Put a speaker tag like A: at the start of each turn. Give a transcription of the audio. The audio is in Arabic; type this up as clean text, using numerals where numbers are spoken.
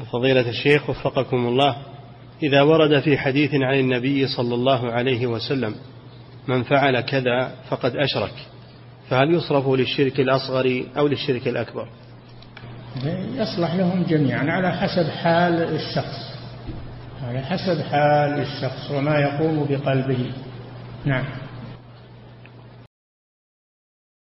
A: فضيلة الشيخ وفقكم الله، إذا ورد في حديث عن النبي صلى الله عليه وسلم من فعل كذا فقد أشرك، فهل يصرف للشرك الأصغر أو للشرك الأكبر؟
B: يصلح لهم جميعا على حسب حال الشخص، على حسب حال الشخص وما يقوم بقلبه. نعم.